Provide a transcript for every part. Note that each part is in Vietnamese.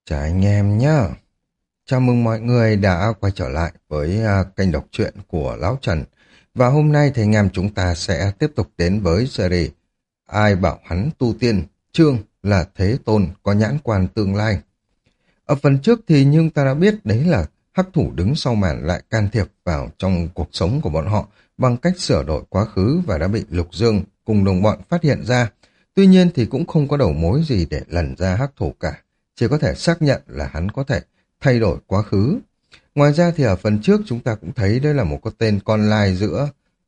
Chào anh em nhé. Chào mừng mọi người đã quay trở lại với kênh đọc truyện của Lão Trần. Và hôm nay thì anh em chúng ta sẽ tiếp tục đến với series Ai bảo hắn tu tiên, chương là Thế Tôn có nhãn quan tương lai. Ở phần trước thì nhưng ta đã biết đấy là hắc thủ đứng sau màn lại can thiệp vào trong cuộc sống của bọn họ bằng cách sửa đổi quá khứ và đã bị Lục Dương cùng đồng bọn phát hiện ra. Tuy nhiên thì cũng không có đầu mối gì để lần ra hắc thủ cả, chỉ có thể xác nhận là hắn có thể thay đổi quá khứ. Ngoài ra thì ở phần trước chúng ta cũng thấy đây là một cái tên con lai giữa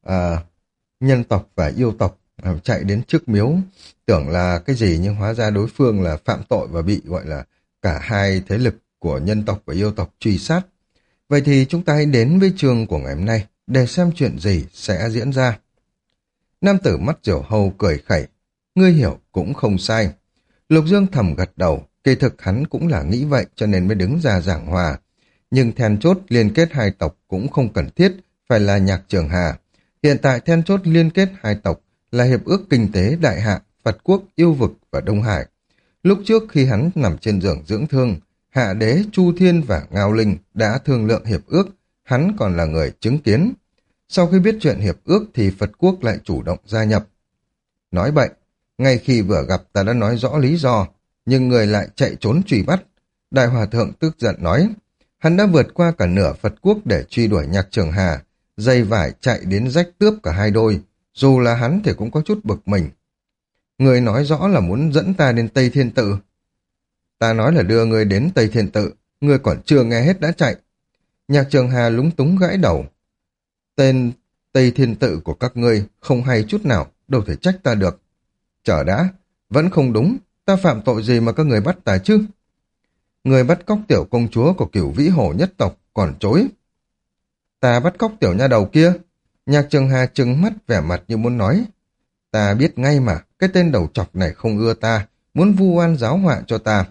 nhân tộc và yêu tộc chạy đến trước miếu, tưởng là cái gì nhưng hóa ra đối phương là phạm tội và bị gọi là cả hai thế lực của nhân tộc và yêu tộc truy sát. Vậy thì chúng ta hãy đến với chương của ngày hôm nay để xem chuyện gì sẽ diễn ra. Nam tử mắt diều hâu cười khẩy, ngươi hiểu cũng không sai. Lục Dương thầm gật đầu, kỳ thực hắn cũng là nghĩ vậy cho nên mới đứng ra giảng hòa. Nhưng then chốt liên kết hai tộc cũng không cần thiết phải là Nhạc Trường Hà. Hiện tại then chốt liên kết hai tộc là Hiệp ước Kinh tế Đại Hạ, Phật Quốc, Yêu Vực và Đông Hải. Lúc trước khi hắn nằm trên giường dưỡng thương, Hạ Đế, Chu Thiên và Ngao Linh đã thương lượng hiệp ước, hắn còn là người chứng kiến. Sau khi biết chuyện hiệp ước thì Phật Quốc lại chủ động gia nhập. Nói bậy, ngay khi vừa gặp ta đã nói rõ lý do, nhưng người lại chạy trốn truy bắt. Đại Hòa Thượng tức giận nói, hắn đã vượt qua cả nửa Phật Quốc để truy đuổi Nhạc Trường Hà, dây vải chạy đến rách tướp cả hai đôi, dù là hắn thì cũng có chút bực mình. Người nói rõ là muốn dẫn ta đến Tây Thiên Tự. Ta nói là đưa người đến Tây Thiên Tự, người còn chưa nghe hết đã chạy. Nhạc Trường Hà lúng túng gãi đầu. Tên Tây Thiên Tự của các ngươi không hay chút nào, đâu thể trách ta được. Chờ đã, vẫn không đúng, ta phạm tội gì mà các người bắt ta chứ? Người bắt cóc tiểu công chúa của Cửu Vĩ Hồ nhất tộc còn chối. Ta bắt cóc tiểu nha đầu kia. Nhạc Trường Hà trừng mắt vẻ mặt như muốn nói. Ta biết ngay mà, cái tên đầu trọc này không ưa ta, muốn vu oan giáo họa cho ta.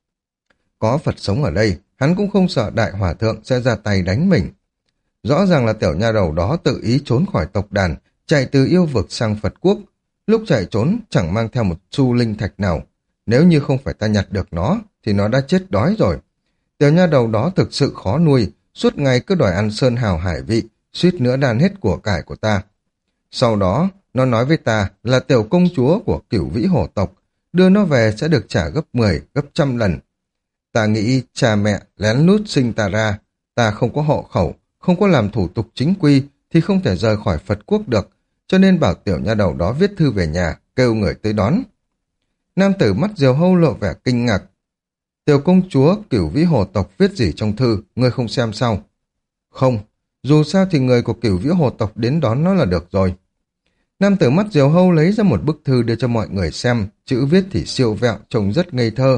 Có Phật sống ở đây, hắn cũng không sợ Đại Hòa Thượng sẽ ra tay đánh mình. Rõ ràng là tiểu nha đầu đó tự ý trốn khỏi tộc đàn, chạy từ Yêu Vực sang Phật Quốc. Lúc chạy trốn chẳng mang theo một xu linh thạch nào. Nếu như không phải ta nhặt được nó, thì nó đã chết đói rồi. Tiểu nha đầu đó thực sự khó nuôi, suốt ngày cứ đòi ăn sơn hào hải vị, suýt nữa đàn hết của cải của ta. Sau đó, nó nói với ta là tiểu công chúa của Cửu Vĩ Hồ tộc, đưa nó về sẽ được trả gấp 10, gấp 100 lần. Ta nghĩ cha mẹ lén lút sinh ta ra, ta không có hộ khẩu, không có làm thủ tục chính quy thì không thể rời khỏi Phật Quốc được, cho nên bảo tiểu nha đầu đó viết thư về nhà, kêu người tới đón. Nam tử mắt diều hâu lộ vẻ kinh ngạc. Tiểu công chúa Cửu Vĩ Hồ tộc viết gì trong thư, ngươi không xem sao? Không, dù sao thì người của Cửu Vĩ Hồ tộc đến đón nó là được rồi. Nam tử mắt diều hâu lấy ra một bức thư đưa cho mọi người xem, chữ viết thì siêu vẹo, trông rất ngây thơ.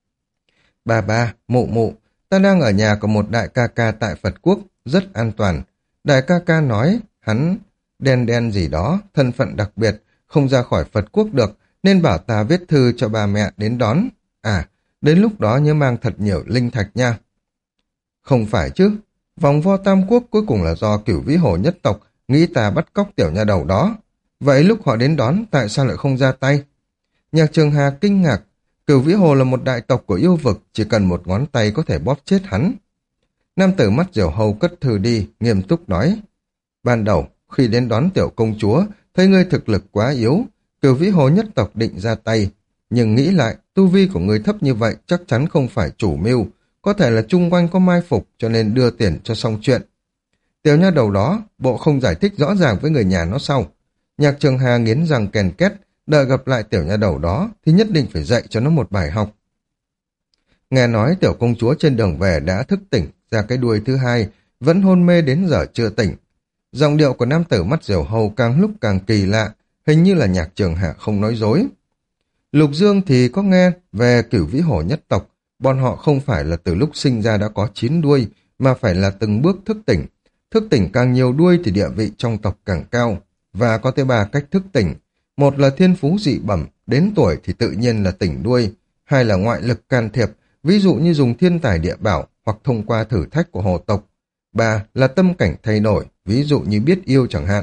Bà, mụ mụ, ta đang ở nhà của một đại ca ca tại Phật Quốc, rất an toàn. Đại ca ca nói, hắn đen đen gì đó, thân phận đặc biệt, không ra khỏi Phật Quốc được, nên bảo ta viết thư cho bà mẹ đến đón. À, đến lúc đó nhớ mang thật nhiều linh thạch nha. Không phải chứ, vòng vo Tam Quốc cuối cùng là do Cửu Vĩ Hồ nhất tộc nghĩ ta bắt cóc tiểu nha đầu đó. Vậy lúc họ đến đón, tại sao lại không ra tay? Nhạc Trường Hà kinh ngạc, Cửu Vĩ Hồ là một đại tộc của Yêu Vực, chỉ cần một ngón tay có thể bóp chết hắn. Nam tử mắt diều hâu cất thư đi, nghiêm túc nói. Ban đầu, khi đến đón tiểu công chúa, thấy ngươi thực lực quá yếu, Cửu Vĩ Hồ nhất tộc định ra tay. Nhưng nghĩ lại, tu vi của ngươi thấp như vậy chắc chắn không phải chủ mưu, có thể là chung quanh có mai phục cho nên đưa tiền cho xong chuyện. Tiểu nha đầu đó, bộ không giải thích rõ ràng với người nhà nó sau. Nhạc Trường Hà nghiến răng kèn két, đợi gặp lại tiểu nha đầu đó thì nhất định phải dạy cho nó một bài học. Nghe nói tiểu công chúa trên đường về đã thức tỉnh ra cái đuôi thứ hai, vẫn hôn mê đến giờ chưa tỉnh. Giọng điệu của nam tử mắt diều hâu càng lúc càng kỳ lạ, hình như là Nhạc Trường Hà không nói dối. Lục Dương thì có nghe về Cửu Vĩ Hồ nhất tộc, bọn họ không phải là từ lúc sinh ra đã có 9 đuôi, mà phải là từng bước thức tỉnh. Thức tỉnh càng nhiều đuôi thì địa vị trong tộc càng cao, và có tới 3 cách thức tỉnh. Một là thiên phú dị bẩm, đến tuổi thì tự nhiên là tỉnh đuôi. Hai là ngoại lực can thiệp, ví dụ như dùng thiên tài địa bảo hoặc thông qua thử thách của hồ tộc. Ba là tâm cảnh thay đổi, ví dụ như biết yêu chẳng hạn.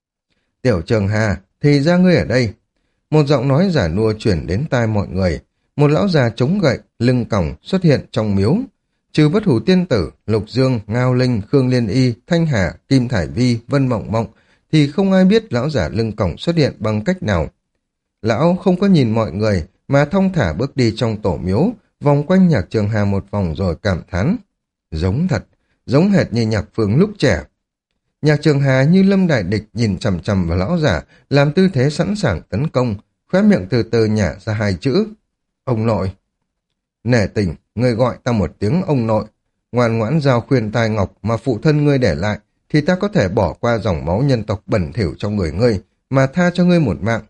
Tiểu Trường Hà, thì ra ngươi ở đây. Một giọng nói giả nua chuyển đến tai mọi người. Một lão già chống gậy, lưng còng xuất hiện trong miếu. Trừ Bất Hủ Tiên Tử, Lục Dương, Ngao Linh, Khương Liên Y, Thanh Hà, Kim Thải Vi, Vân Mộng Mộng thì không ai biết lão giả lưng còng xuất hiện bằng cách nào. Lão không có nhìn mọi người mà thong thả bước đi trong tổ miếu, vòng quanh Nhạc Trường Hà một vòng rồi cảm thán. Giống thật, giống hệt như Nhạc Phương lúc trẻ. Nhạc Trường Hà như lâm đại địch nhìn chằm chằm vào lão giả, làm tư thế sẵn sàng tấn công, khóe miệng từ từ nhả ra hai chữ. Ông nội. Nể tình, ngươi gọi ta một tiếng ông nội. Ngoan ngoãn giao khuyên tai ngọc mà phụ thân ngươi để lại, thì ta có thể bỏ qua dòng máu nhân tộc bẩn thỉu trong người ngươi, mà tha cho ngươi một mạng.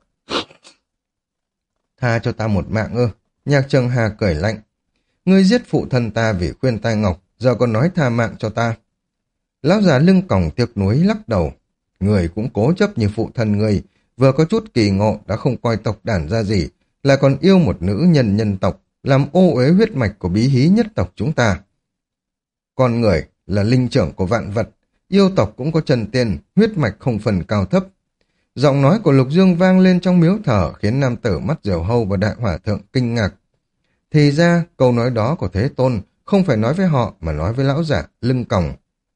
Tha cho ta một mạng ư? Nhạc Trường Hà cười lạnh. Ngươi giết phụ thân ta vì khuyên tai ngọc, giờ còn nói tha mạng cho ta. Lão già lưng còng tiếc nuối lắc đầu. Người cũng cố chấp như phụ thân ngươi, vừa có chút kỳ ngộ đã không coi tộc đàn ra gì, lại còn yêu một nữ nhân nhân tộc, làm ô uế huyết mạch của bí hí nhất tộc chúng ta. Con người là linh trưởng của vạn vật, yêu tộc cũng có chân tiên, huyết mạch không phần cao thấp. Giọng nói của Lục Dương vang lên trong miếu thờ khiến nam tử mắt diều hâu và đại hòa thượng kinh ngạc. Thì ra câu nói đó của Thế Tôn không phải nói với họ mà nói với lão giả lưng còng.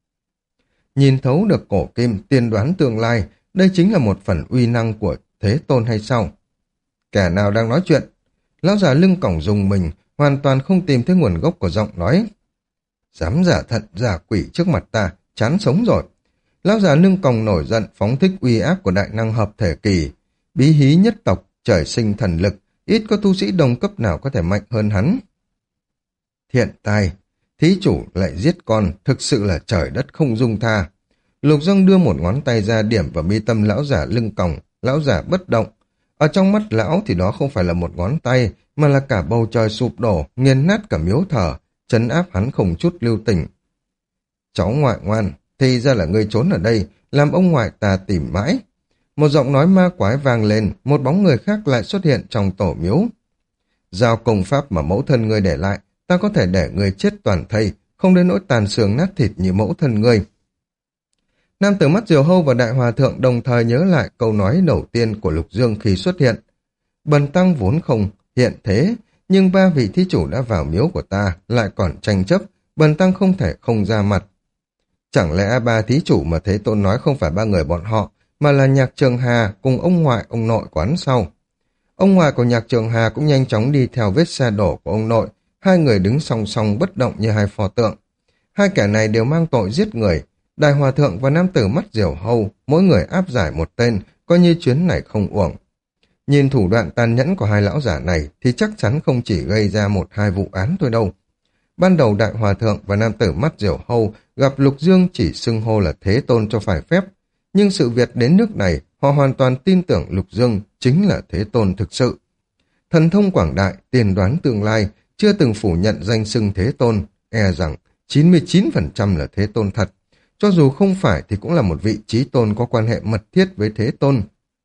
Nhìn thấu được cổ kim, tiên đoán tương lai, đây chính là một phần uy năng của Thế Tôn hay sao? Kẻ nào đang nói chuyện? Lão già lưng còng rùng mình, hoàn toàn không tìm thấy nguồn gốc của giọng nói. Dám giả thận giả quỷ trước mặt ta, chán sống rồi. Lão già lưng còng nổi giận, phóng thích uy áp của đại năng hợp thể kỳ. Bí hí nhất tộc, trời sinh thần lực, ít có tu sĩ đồng cấp nào có thể mạnh hơn hắn. Thiện tai, thí chủ lại giết con, thực sự là trời đất không dung tha. Lục Dương đưa một ngón tay ra điểm vào mi tâm lão giả lưng còng, lão giả bất động. Ở trong mắt lão thì đó không phải là một ngón tay, mà là cả bầu trời sụp đổ, nghiền nát cả miếu thờ, trấn áp hắn không chút lưu tình. Cháu ngoại ngoan, thì ra là ngươi trốn ở đây, làm ông ngoại ta tìm mãi. Một giọng nói ma quái vang lên, một bóng người khác lại xuất hiện trong tổ miếu. Giao công pháp mà mẫu thân ngươi để lại, ta có thể để ngươi chết toàn thây, không đến nỗi tàn xương nát thịt như mẫu thân ngươi. Nam tử mắt diều hâu và đại hòa thượng đồng thời nhớ lại câu nói đầu tiên của Lục Dương khi xuất hiện. Bần tăng vốn không hiện thế, nhưng ba vị thí chủ đã vào miếu của ta, lại còn tranh chấp, bần tăng không thể không ra mặt. Chẳng lẽ ba thí chủ mà Thế Tôn nói không phải ba người bọn họ, mà là Nhạc Trường Hà cùng ông ngoại ông nội quán sau. Ông ngoại của Nhạc Trường Hà cũng nhanh chóng đi theo vết xe đổ của ông nội, hai người đứng song song bất động như hai pho tượng. Hai kẻ này đều mang tội giết người, đại hòa thượng và nam tử mắt diều hâu, mỗi người áp giải một tên, coi như chuyến này không uổng. Nhìn thủ đoạn tàn nhẫn của hai lão giả này thì chắc chắn không chỉ gây ra một hai vụ án thôi đâu. Ban đầu đại hòa thượng và nam tử mắt diều hâu gặp Lục Dương chỉ xưng hô là Thế Tôn cho phải phép, nhưng sự việc đến nước này họ hoàn toàn tin tưởng Lục Dương chính là Thế Tôn thực sự. Thần thông quảng đại, tiên đoán tương lai, chưa từng phủ nhận danh xưng Thế Tôn, e rằng 99% là Thế Tôn thật. Cho dù không phải thì cũng là một vị chí tôn có quan hệ mật thiết với Thế Tôn.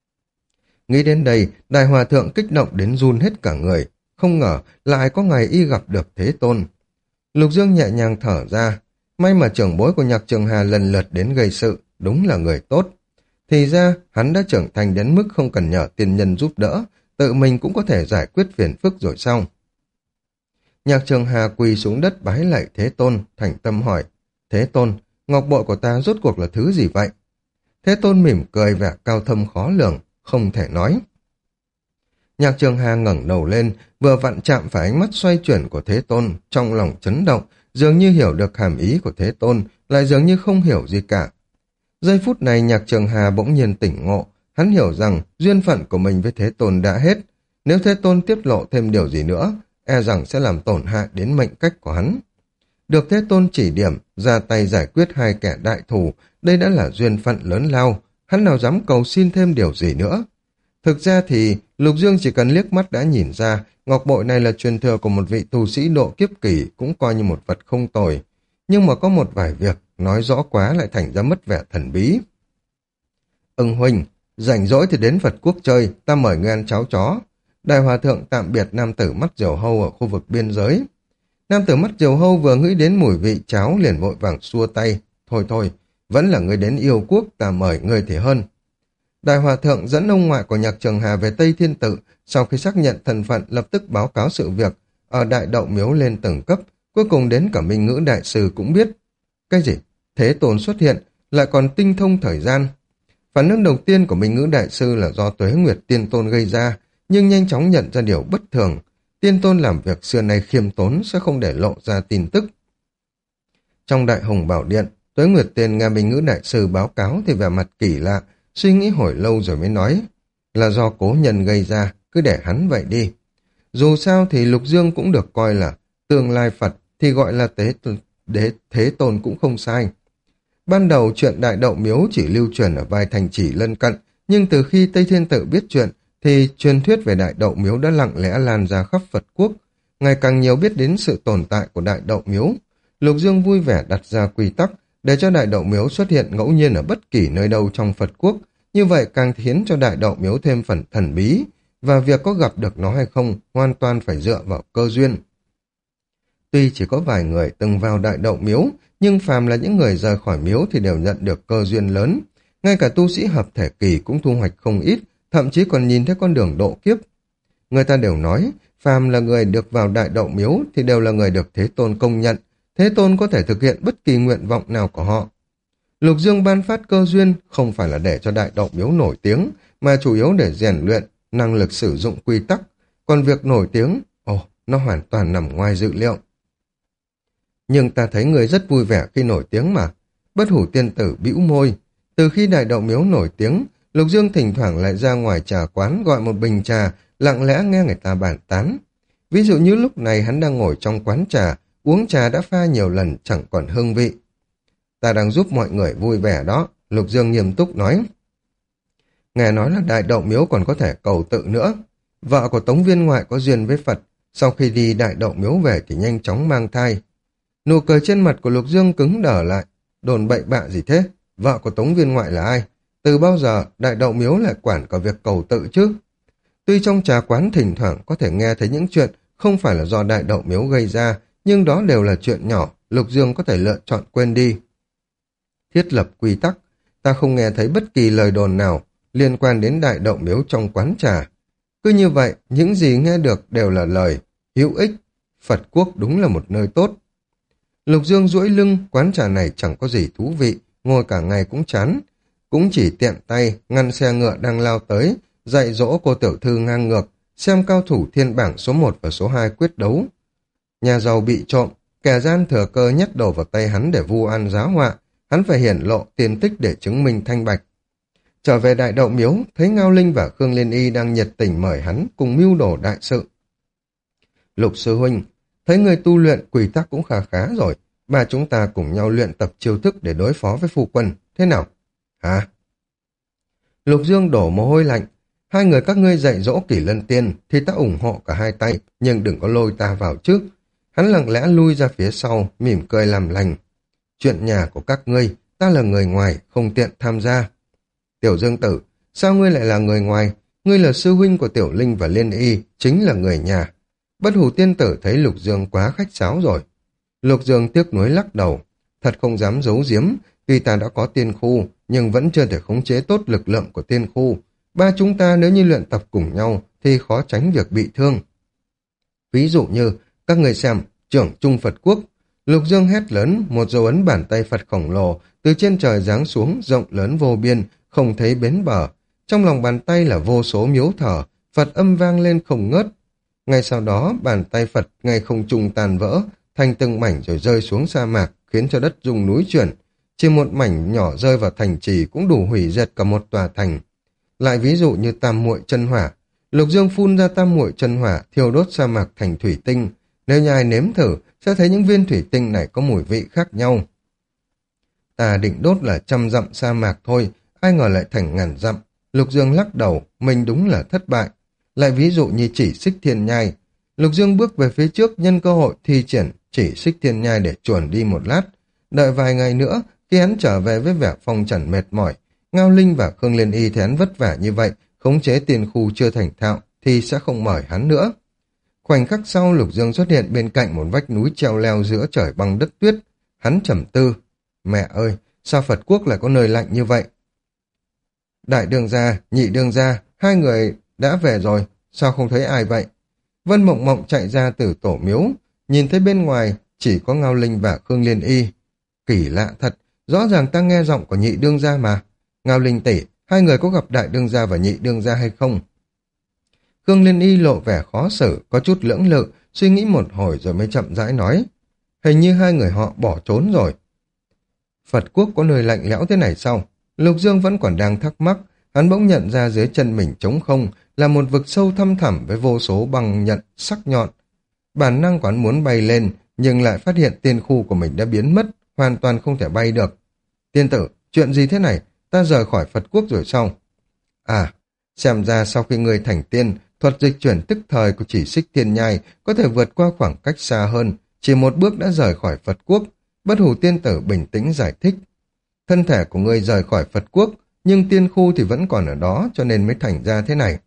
Nghĩ đến đây, đại hòa thượng kích động đến run hết cả người, không ngờ lại có ngày y gặp được Thế Tôn. Lục Dương nhẹ nhàng thở ra, may mà trưởng bối của Nhạc Trường Hà lần lượt đến gây sự, đúng là người tốt. Thì ra, hắn đã trưởng thành đến mức không cần nhờ tiên nhân giúp đỡ, tự mình cũng có thể giải quyết phiền phức rồi xong. Nhạc Trường Hà quỳ xuống đất bái lạy Thế Tôn, thành tâm hỏi, Thế Tôn, ngọc bội của ta rốt cuộc là thứ gì vậy? Thế Tôn mỉm cười vẻ cao thâm khó lường, không thể nói. Nhạc Trường Hà ngẩng đầu lên, vừa vặn chạm phải ánh mắt xoay chuyển của Thế Tôn, trong lòng chấn động, dường như hiểu được hàm ý của Thế Tôn, lại dường như không hiểu gì cả. Giây phút này Nhạc Trường Hà bỗng nhiên tỉnh ngộ, hắn hiểu rằng duyên phận của mình với Thế Tôn đã hết. Nếu Thế Tôn tiết lộ thêm điều gì nữa, e rằng sẽ làm tổn hại đến mệnh cách của hắn. Được Thế Tôn chỉ điểm, ra tay giải quyết hai kẻ đại thù, đây đã là duyên phận lớn lao, hắn nào dám cầu xin thêm điều gì nữa. Thực ra thì Lục Dương chỉ cần liếc mắt đã nhìn ra ngọc bội này là truyền thừa của một vị tu sĩ độ kiếp kỳ, cũng coi như một vật không tồi. Nhưng mà có một vài việc nói rõ quá lại thành ra mất vẻ thần bí. Huynh, rảnh rỗi thì đến Phật Quốc chơi, ta mời ngươi ăn cháo chó. Đại hòa thượng tạm biệt nam tử mắt diều hâu ở khu vực biên giới. Nam tử mắt diều hâu vừa nghĩ đến mùi vị cháo liền vội vàng xua tay. Thôi thôi, vẫn là ngươi đến yêu quốc, ta mời ngươi thì hơn. Đại Hòa Thượng dẫn ông ngoại của Nhạc Trường Hà về Tây Thiên Tự, sau khi xác nhận thân phận lập tức báo cáo sự việc ở Đại Đậu Miếu lên từng cấp, cuối cùng đến cả Minh Ngữ Đại Sư cũng biết. Cái gì? Thế Tôn xuất hiện, lại còn tinh thông thời gian. Phản ứng đầu tiên của Minh Ngữ Đại Sư là do Tuế Nguyệt Tiên Tôn gây ra, nhưng nhanh chóng nhận ra điều bất thường. Tiên Tôn làm việc xưa nay khiêm tốn sẽ không để lộ ra tin tức. Trong Đại Hùng Bảo Điện, Tuế Nguyệt Tiên nghe Minh Ngữ Đại Sư báo cáo thì vẻ mặt kỳ lạ, suy nghĩ hồi lâu rồi mới nói, là do cố nhân gây ra, cứ để hắn vậy đi. Dù sao thì Lục Dương cũng được coi là tương lai Phật, thì gọi là Thế Tôn cũng không sai. Ban đầu chuyện Đại Đậu Miếu chỉ lưu truyền ở vài thành trì lân cận, nhưng từ khi Tây Thiên Tự biết chuyện, thì truyền thuyết về Đại Đậu Miếu đã lặng lẽ lan ra khắp Phật quốc, ngày càng nhiều biết đến sự tồn tại của Đại Đậu Miếu. Lục Dương vui vẻ đặt ra quy tắc để cho Đại Đậu Miếu xuất hiện ngẫu nhiên ở bất kỳ nơi đâu trong Phật quốc, như vậy càng khiến cho Đại Đậu Miếu thêm phần thần bí, và việc có gặp được nó hay không hoàn toàn phải dựa vào cơ duyên. Tuy chỉ có vài người từng vào Đại Đậu Miếu, nhưng phàm là những người rời khỏi miếu thì đều nhận được cơ duyên lớn. Ngay cả tu sĩ hợp thể kỳ cũng thu hoạch không ít, thậm chí còn nhìn thấy con đường độ kiếp. Người ta đều nói, phàm là người được vào Đại Đậu Miếu thì đều là người được Thế Tôn công nhận. Thế Tôn có thể thực hiện bất kỳ nguyện vọng nào của họ. Lục Dương ban phát cơ duyên không phải là để cho Đại Đậu Miếu nổi tiếng, mà chủ yếu để rèn luyện năng lực sử dụng quy tắc. Còn việc nổi tiếng, nó hoàn toàn nằm ngoài dự liệu. Nhưng ta thấy người rất vui vẻ khi nổi tiếng mà. Bất Hủ Tiên Tử bĩu môi. Từ khi Đại Đậu Miếu nổi tiếng, Lục Dương thỉnh thoảng lại ra ngoài trà quán gọi một bình trà, lặng lẽ nghe người ta bàn tán. Ví dụ như lúc này hắn đang ngồi trong quán trà, uống trà đã pha nhiều lần chẳng còn hương vị. Ta đang giúp mọi người vui vẻ đó, Lục Dương nghiêm túc nói. Nghe nói là Đại Đậu Miếu còn có thể cầu tự nữa. Vợ của Tống Viên Ngoại có duyên với Phật, sau khi đi Đại Đậu Miếu về thì nhanh chóng mang thai. Nụ cười trên mặt của Lục Dương cứng đờ lại. Đồn bậy bạ gì thế? Vợ của Tống Viên Ngoại là ai? Từ bao giờ Đại Đậu Miếu lại quản cả việc cầu tự chứ? Tuy trong trà quán thỉnh thoảng có thể nghe thấy những chuyện không phải là do Đại Đậu Miếu gây ra, nhưng đó đều là chuyện nhỏ, Lục Dương có thể lựa chọn quên đi. Thiết lập quy tắc, ta không nghe thấy bất kỳ lời đồn nào liên quan đến Đại Đậu Miếu trong quán trà. Cứ như vậy, những gì nghe được đều là lời hữu ích. Phật quốc đúng là một nơi tốt. Lục Dương duỗi lưng, quán trà này chẳng có gì thú vị, ngồi cả ngày cũng chán. Cũng chỉ tiện tay, ngăn xe ngựa đang lao tới, dạy dỗ cô tiểu thư ngang ngược, xem cao thủ thiên bảng số 1 và số 2 quyết đấu. Nhà giàu bị trộm, kẻ gian thừa cơ nhét đồ vào tay hắn để vu oan giá họa, hắn phải hiển lộ tiền tích để chứng minh thanh bạch. Trở về Đại Đậu Miếu, thấy Ngao Linh và Khương Liên Y đang nhiệt tình mời hắn cùng mưu đồ đại sự. Lục sư huynh, thấy người tu luyện quy tắc cũng khá khá rồi, ba chúng ta cùng nhau luyện tập chiêu thức để đối phó với phu quân, thế nào? Hả? Lục Dương đổ mồ hôi lạnh, hai người các ngươi dạy dỗ Kỷ Lân Tiên thì ta ủng hộ cả hai tay, nhưng đừng có lôi ta vào trước. Hắn lặng lẽ lui ra phía sau, mỉm cười làm lành. Chuyện nhà của các ngươi, ta là người ngoài, không tiện tham gia. Tiểu Dương Tử, sao ngươi lại là người ngoài? Ngươi là sư huynh của Tiểu Linh và Liên Y, chính là người nhà. Bất Hủ Tiên Tử thấy Lục Dương quá khách sáo rồi. Lục Dương tiếc nuối lắc đầu, thật không dám giấu giếm, tuy ta đã có tiên khu, nhưng vẫn chưa thể khống chế tốt lực lượng của tiên khu. Ba chúng ta nếu như luyện tập cùng nhau, thì khó tránh việc bị thương. Ví dụ như, các người xem, trưởng Trung Phật Quốc, Lục Dương hét lớn, một dấu ấn bàn tay Phật khổng lồ, từ trên trời giáng xuống, rộng lớn vô biên, không thấy bến bờ. Trong lòng bàn tay là vô số miếu thờ, Phật âm vang lên không ngớt. Ngay sau đó, bàn tay Phật ngay không trung tàn vỡ, thành từng mảnh rồi rơi xuống sa mạc, khiến cho đất rung núi chuyển. Chỉ một mảnh nhỏ rơi vào thành trì cũng đủ hủy diệt cả một tòa thành. Lại ví dụ như tam muội chân hỏa, Lục Dương phun ra tam muội chân hỏa, thiêu đốt sa mạc thành thủy tinh. Nếu như ai nếm thử, sẽ thấy những viên thủy tinh này có mùi vị khác nhau. Ta định đốt là 100 dặm sa mạc thôi, ai ngờ lại thành ngàn dặm. Lục Dương lắc đầu, mình đúng là thất bại. Lại ví dụ như chỉ xích thiên nhai. Lục Dương bước về phía trước nhân cơ hội thi triển chỉ xích thiên nhai để chuồn đi một lát. Đợi vài ngày nữa, khi hắn trở về với vẻ phong trần mệt mỏi, Ngao Linh và Khương Liên Y thấy hắn vất vả như vậy, khống chế tiền khu chưa thành thạo, thì sẽ không mời hắn nữa. Khoảnh khắc sau, Lục Dương xuất hiện bên cạnh một vách núi treo leo giữa trời băng đất tuyết. Hắn trầm tư, mẹ ơi, sao Phật quốc lại có nơi lạnh như vậy? Đại đương gia, nhị đương gia, hai người đã về rồi, sao không thấy ai vậy? Vân Mộng Mộng chạy ra từ tổ miếu, nhìn thấy bên ngoài chỉ có Ngao Linh và Khương Liên Y. Kỳ lạ thật, rõ ràng ta nghe giọng của nhị đương gia mà. Ngao Linh tỷ, hai người có gặp đại đương gia và nhị đương gia hay không? Khương Liên Y lộ vẻ khó xử, có chút lưỡng lự, suy nghĩ một hồi rồi mới chậm rãi nói. Hình như hai người họ bỏ trốn rồi. Phật quốc có nơi lạnh lẽo thế này sao? Lục Dương vẫn còn đang thắc mắc, hắn bỗng nhận ra dưới chân mình trống không là một vực sâu thăm thẳm với vô số băng nhận sắc nhọn. Bản năng quán muốn bay lên, nhưng lại phát hiện tiên khu của mình đã biến mất, hoàn toàn không thể bay được. Tiên tử, chuyện gì thế này? Ta rời khỏi Phật quốc rồi sao? À, xem ra sau khi ngươi thành tiên, thuật dịch chuyển tức thời của chỉ xích thiên nhai có thể vượt qua khoảng cách xa hơn, chỉ một bước đã rời khỏi Phật quốc. Bất hủ tiên tử bình tĩnh giải thích. Thân thể của ngươi rời khỏi Phật quốc, nhưng tiên khu thì vẫn còn ở đó cho nên mới thành ra thế này.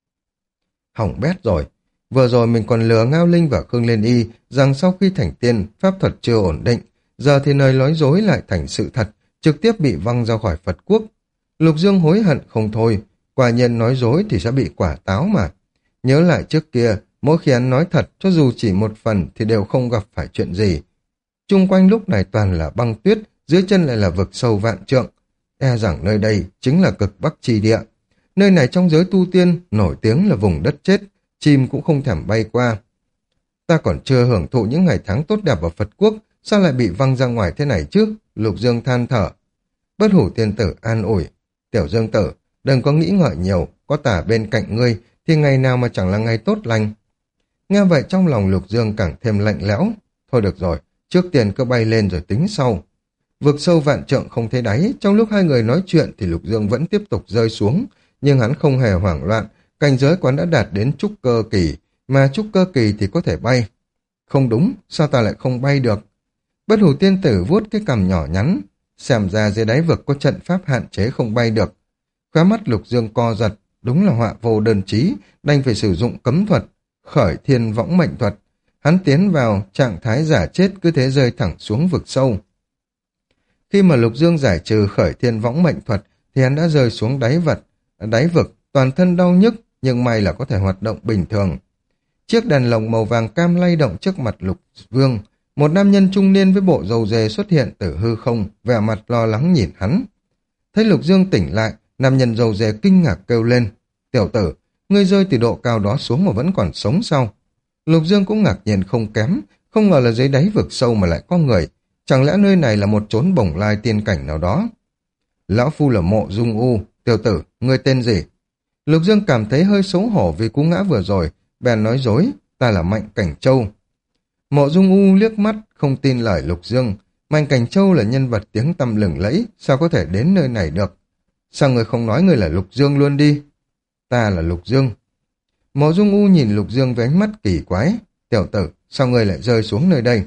Hỏng bét rồi. Vừa rồi mình còn lừa Ngao Linh và Khương Liên Y rằng sau khi thành tiên, pháp thuật chưa ổn định. Giờ thì lời nói dối lại thành sự thật, trực tiếp bị văng ra khỏi Phật quốc. Lục Dương hối hận không thôi, quả nhiên nói dối thì sẽ bị quả táo mà. Nhớ lại trước kia, mỗi khi hắn nói thật, cho dù chỉ một phần thì đều không gặp phải chuyện gì. Chung quanh lúc này toàn là băng tuyết, dưới chân lại là vực sâu vạn trượng. E rằng nơi đây chính là cực Bắc Chi Địa. Nơi này trong giới tu tiên nổi tiếng là vùng đất chết, chim cũng không thèm bay qua. Ta còn chưa hưởng thụ những ngày tháng tốt đẹp ở Phật quốc, sao lại bị văng ra ngoài thế này chứ? Lục Dương than thở. Bất hủ tiên tử an ủi. Tiểu Dương tử, đừng có nghĩ ngợi nhiều, có tả bên cạnh ngươi thì ngày nào mà chẳng là ngày tốt lành. Nghe vậy trong lòng Lục Dương càng thêm lạnh lẽo. Thôi được rồi, trước tiên cứ bay lên rồi tính sau. Vực sâu vạn trượng không thấy đáy, trong lúc hai người nói chuyện thì Lục Dương vẫn tiếp tục rơi xuống, nhưng hắn không hề hoảng loạn, cảnh giới quán đã đạt đến trúc cơ kỳ, mà trúc cơ kỳ thì có thể bay. Không đúng, sao ta lại không bay được? Bất hủ tiên tử vuốt cái cằm nhỏ nhắn, xem ra dưới đáy vực có trận pháp hạn chế không bay được. Khóe mắt Lục Dương co giật, đúng là họa vô đơn chí, đành phải sử dụng cấm thuật, khởi thiên võng mệnh thuật. Hắn tiến vào trạng thái giả chết cứ thế rơi thẳng xuống vực sâu. Khi mà Lục Dương giải trừ khởi thiên võng mệnh thuật thì hắn đã rơi xuống đáy vực, toàn thân đau nhức nhưng may là có thể hoạt động bình thường. Chiếc đèn lồng màu vàng cam lay động trước mặt Lục Dương, một nam nhân trung niên với bộ râu dê xuất hiện từ hư không, vẻ mặt lo lắng nhìn hắn. Thấy Lục Dương tỉnh lại, nam nhân râu dê kinh ngạc kêu lên, tiểu tử, ngươi rơi từ độ cao đó xuống mà vẫn còn sống sao? Lục Dương cũng ngạc nhiên không kém, không ngờ là dưới đáy vực sâu mà lại có người, chẳng lẽ nơi này là một chốn bổng lai tiên cảnh nào đó? Lão phu là Mộ Dung U, tiểu tử, ngươi tên gì? Lục Dương cảm thấy hơi xấu hổ vì cú ngã vừa rồi, bèn nói dối, ta là Mạnh Cảnh Châu. Mộ Dung U liếc mắt, không tin lời Lục Dương. Mạnh Cảnh Châu là nhân vật tiếng tăm lừng lẫy, sao có thể đến nơi này được? Sao người không nói người là Lục Dương luôn đi? Ta là Lục Dương. Mộ Dung U nhìn Lục Dương với ánh mắt kỳ quái. Tiểu tử, sao người lại rơi xuống nơi đây?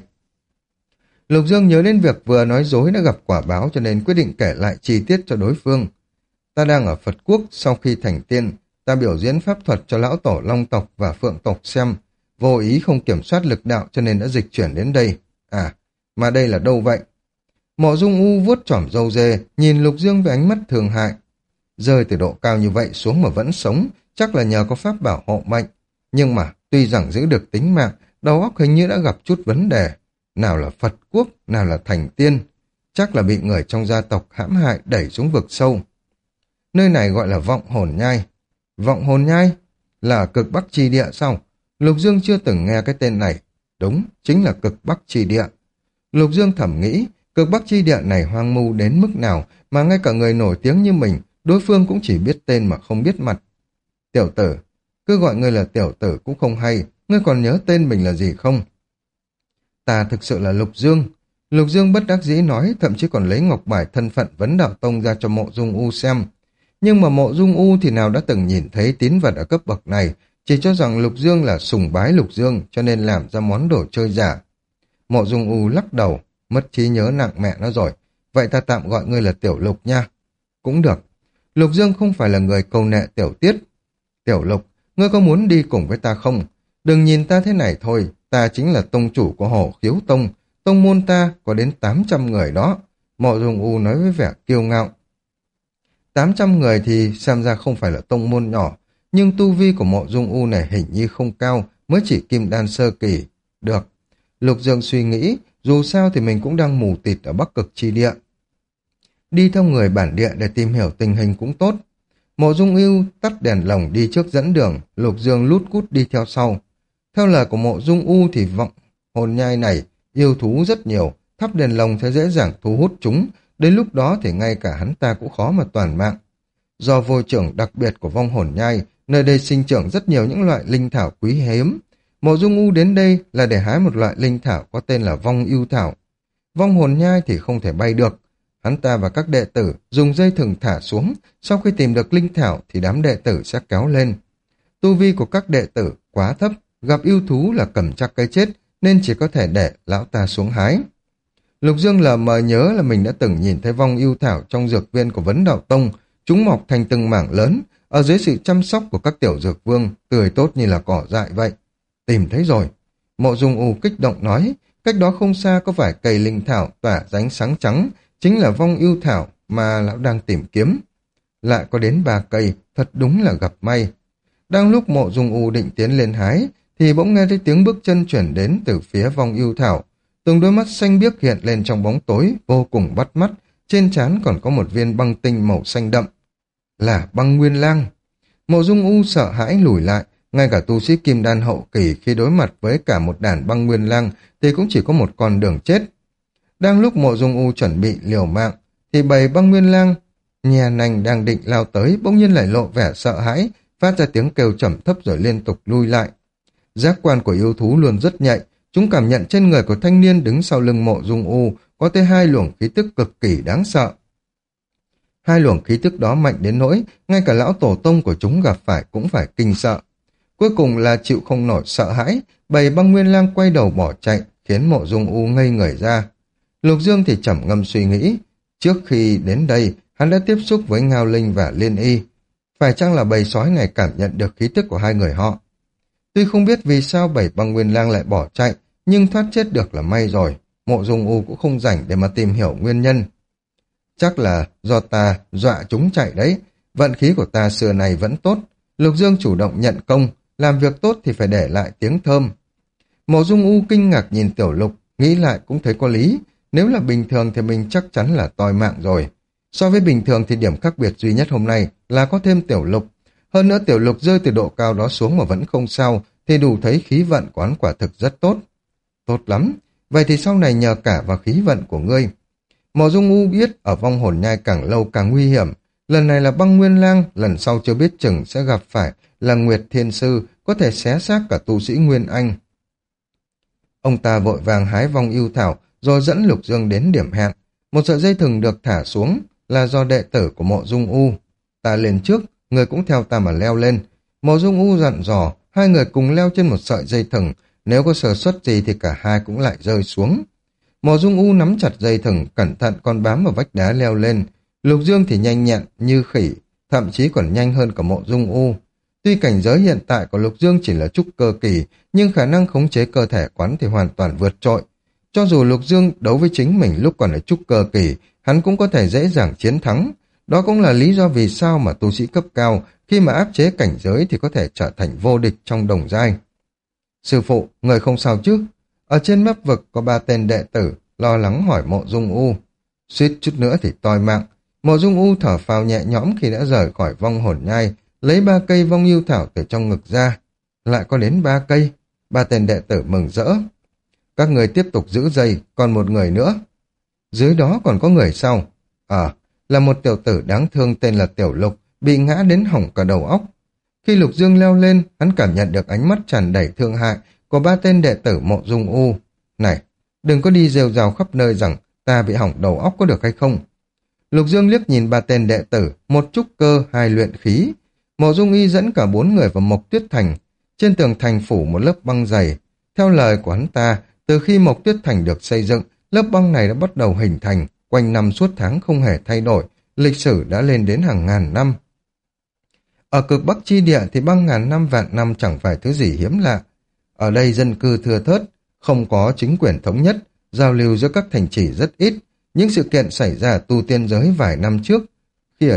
Lục Dương nhớ đến việc vừa nói dối đã gặp quả báo cho nên quyết định kể lại chi tiết cho đối phương. Ta đang ở Phật Quốc, sau khi thành tiên, ta biểu diễn pháp thuật cho lão tổ Long tộc và Phượng tộc xem. Vô ý không kiểm soát lực đạo cho nên đã dịch chuyển đến đây. À, mà đây là đâu vậy? Mộ Dung U vuốt chỏm râu dê, nhìn Lục Dương với ánh mắt thương hại. Rơi từ độ cao như vậy xuống mà vẫn sống, chắc là nhờ có pháp bảo hộ mệnh. Nhưng mà, tuy rằng giữ được tính mạng, đầu óc hình như đã gặp chút vấn đề. Nào là Phật Quốc, nào là thành tiên. Chắc là bị người trong gia tộc hãm hại đẩy xuống vực sâu. Nơi này gọi là Vọng Hồn Nhai. Vọng Hồn Nhai? Là cực Bắc Chi Địa sao? Lục Dương chưa từng nghe cái tên này. Đúng, chính là cực Bắc Chi Địa. Lục Dương thầm nghĩ, cực Bắc Chi Địa này hoang vu đến mức nào mà ngay cả người nổi tiếng như mình, đối phương cũng chỉ biết tên mà không biết mặt. Tiểu tử, cứ gọi ngươi là tiểu tử cũng không hay, ngươi còn nhớ tên mình là gì không? Ta thực sự là Lục Dương. Lục Dương bất đắc dĩ nói, thậm chí còn lấy ngọc bài thân phận Vấn Đạo Tông ra cho Mộ Dung U xem. Nhưng mà Mộ Dung U thì nào đã từng nhìn thấy tín vật ở cấp bậc này, chỉ cho rằng Lục Dương là sùng bái Lục Dương cho nên làm ra món đồ chơi giả. Mộ Dung U lắc đầu, mất trí nhớ nặng mẹ nó rồi. Vậy ta tạm gọi ngươi là Tiểu Lục nha. Cũng được. Lục Dương không phải là người câu nệ tiểu tiết. Tiểu Lục, ngươi có muốn đi cùng với ta không? Đừng nhìn ta thế này thôi, ta chính là tông chủ của Hổ Khiếu Tông. Tông môn ta có đến 800 người đó. Mộ Dung U nói với vẻ kiêu ngạo. 800 người thì xem ra không phải là tông môn nhỏ, nhưng tu vi của Mộ Dung U này hình như không cao, mới chỉ kim đan sơ kỳ. Được. Lục Dương suy nghĩ, dù sao thì mình cũng đang mù tịt ở Bắc Cực chi địa. Đi theo người bản địa để tìm hiểu tình hình cũng tốt. Mộ Dung Ưu tắt đèn lồng đi trước dẫn đường, Lục Dương lút cút đi theo sau. Theo lời của Mộ Dung U thì vọng hồn nhai này yêu thú rất nhiều, thắp đèn lồng sẽ dễ dàng thu hút chúng, đến lúc đó thì ngay cả hắn ta cũng khó mà toàn mạng. Do vô trưởng đặc biệt của vong hồn nhai, nơi đây sinh trưởng rất nhiều những loại linh thảo quý hiếm. Mộ Dung U đến đây là để hái một loại linh thảo có tên là vong ưu thảo. Vong hồn nhai thì không thể bay được. Hắn ta và các đệ tử dùng dây thừng thả xuống, sau khi tìm được linh thảo thì đám đệ tử sẽ kéo lên. Tu vi của các đệ tử quá thấp, gặp yêu thú là cầm chắc cái chết, nên chỉ có thể để lão ta xuống hái. Lục Dương lờ mờ nhớ là mình đã từng nhìn thấy vong ưu thảo trong dược viên của Vấn Đạo Tông, chúng mọc thành từng mảng lớn, ở dưới sự chăm sóc của các tiểu dược vương, tươi tốt như là cỏ dại vậy. Tìm thấy rồi. Mộ Dung U kích động nói, cách đó không xa có vài cây linh thảo tỏa ánh sáng trắng, chính là vong ưu thảo mà lão đang tìm kiếm. Lại có đến 3 cây, thật đúng là gặp may. Đang lúc Mộ Dung U định tiến lên hái, thì bỗng nghe thấy tiếng bước chân chuyển đến từ phía vong ưu thảo. Từng đôi mắt xanh biếc hiện lên trong bóng tối, vô cùng bắt mắt, trên trán còn có một viên băng tinh màu xanh đậm. Là băng nguyên lang. Mộ Dung U sợ hãi lùi lại, ngay cả tu sĩ kim đan hậu kỳ khi đối mặt với cả một đàn băng nguyên lang thì cũng chỉ có một con đường chết. Đang lúc Mộ Dung U chuẩn bị liều mạng, thì bầy băng nguyên lang nhà nành đang định lao tới bỗng nhiên lại lộ vẻ sợ hãi, phát ra tiếng kêu trầm thấp rồi liên tục lui lại. Giác quan của yêu thú luôn rất nhạy, chúng cảm nhận trên người của thanh niên đứng sau lưng Mộ Dung U có tới 2 luồng khí tức cực kỳ đáng sợ. 2 luồng khí tức đó mạnh đến nỗi ngay cả lão tổ tông của chúng gặp phải cũng phải kinh sợ. Cuối cùng là chịu không nổi sợ hãi, bầy băng nguyên lang quay đầu bỏ chạy, khiến Mộ Dung U ngây người ra. Lục Dương thì trầm ngâm suy nghĩ, trước khi đến đây, hắn đã tiếp xúc với Ngao Linh và Liên Y. Phải chăng là bầy sói này cảm nhận được khí tức của hai người họ? Tuy không biết vì sao bầy băng nguyên lang lại bỏ chạy, nhưng thoát chết được là may rồi. Mộ Dung U cũng không rảnh để mà tìm hiểu nguyên nhân. Chắc là do ta dọa chúng chạy đấy, vận khí của ta xưa này vẫn tốt. Lục Dương chủ động nhận công, làm việc tốt thì phải để lại tiếng thơm. Mộ Dung U kinh ngạc nhìn Tiểu Lục, nghĩ lại cũng thấy có lý. Nếu là bình thường thì mình chắc chắn là toi mạng rồi. So với bình thường thì điểm khác biệt duy nhất hôm nay là có thêm Tiểu Lục. Hơn nữa Tiểu Lục rơi từ độ cao đó xuống mà vẫn không sao, thì đủ thấy khí vận của hắn quả thực rất tốt. Tốt lắm, vậy thì sau này nhờ cả vào khí vận của ngươi. Mộ Dung U biết ở vong hồn nhai càng lâu càng nguy hiểm. Lần này là băng nguyên lang, lần sau chưa biết chừng sẽ gặp phải là Nguyệt Thiên Sư, có thể xé xác cả tu sĩ Nguyên Anh. Ông ta vội vàng hái vong ưu thảo, rồi dẫn Lục Dương đến điểm hẹn. Một sợi dây thừng được thả xuống là do đệ tử của Mộ Dung U. Ta lên trước, người cũng theo ta mà leo lên. Mộ Dung U dặn dò, hai người cùng leo trên một sợi dây thừng, nếu có sơ suất gì thì cả hai cũng lại rơi xuống. Mộ Dung U nắm chặt dây thừng, cẩn thận còn bám vào vách đá leo lên. Lục Dương thì nhanh nhẹn như khỉ, thậm chí còn nhanh hơn cả Mộ Dung U. Tuy cảnh giới hiện tại của Lục Dương chỉ là trúc cơ kỳ, nhưng khả năng khống chế cơ thể quán thì hoàn toàn vượt trội. Cho dù Lục Dương đấu với chính mình lúc còn ở trúc cơ kỳ, hắn cũng có thể dễ dàng chiến thắng. Đó cũng là lý do vì sao mà tu sĩ cấp cao khi mà áp chế cảnh giới thì có thể trở thành vô địch trong đồng giai. Sư phụ, người không sao chứ? Ở trên mép vực có 3 tên đệ tử, lo lắng hỏi Mộ Dung U. Suýt chút nữa thì toi mạng. Mộ Dung U thở phào nhẹ nhõm khi đã rời khỏi vong hồn nhai, lấy 3 cây vong ưu thảo từ trong ngực ra. Lại có đến 3 cây. 3 tên đệ tử mừng rỡ. Các người tiếp tục giữ dây, còn một người nữa. Dưới đó còn có người sau. Là một tiểu tử đáng thương tên là Tiểu Lục, bị ngã đến hỏng cả đầu óc. Khi Lục Dương leo lên, hắn cảm nhận được ánh mắt tràn đầy thương hại của 3 tên đệ tử Mộ Dung U. Này, đừng có đi rêu rao khắp nơi rằng ta bị hỏng đầu óc có được hay không? Lục Dương liếc nhìn 3 tên đệ tử, một trúc cơ, 2 luyện khí. Mộ Dung Y dẫn cả 4 người vào Mộc Tuyết Thành. Trên tường thành phủ một lớp băng dày. Theo lời của hắn ta, từ khi Mộc Tuyết Thành được xây dựng, lớp băng này đã bắt đầu hình thành, quanh năm suốt tháng không hề thay đổi, lịch sử đã lên đến hàng ngàn năm. Ở cực Bắc chi địa thì băng ngàn năm vạn năm chẳng phải thứ gì hiếm lạ. Ở đây dân cư thưa thớt, không có chính quyền thống nhất, giao lưu giữa các thành trì rất ít. Những sự kiện xảy ra tu tiên giới vài năm trước, khi ở đây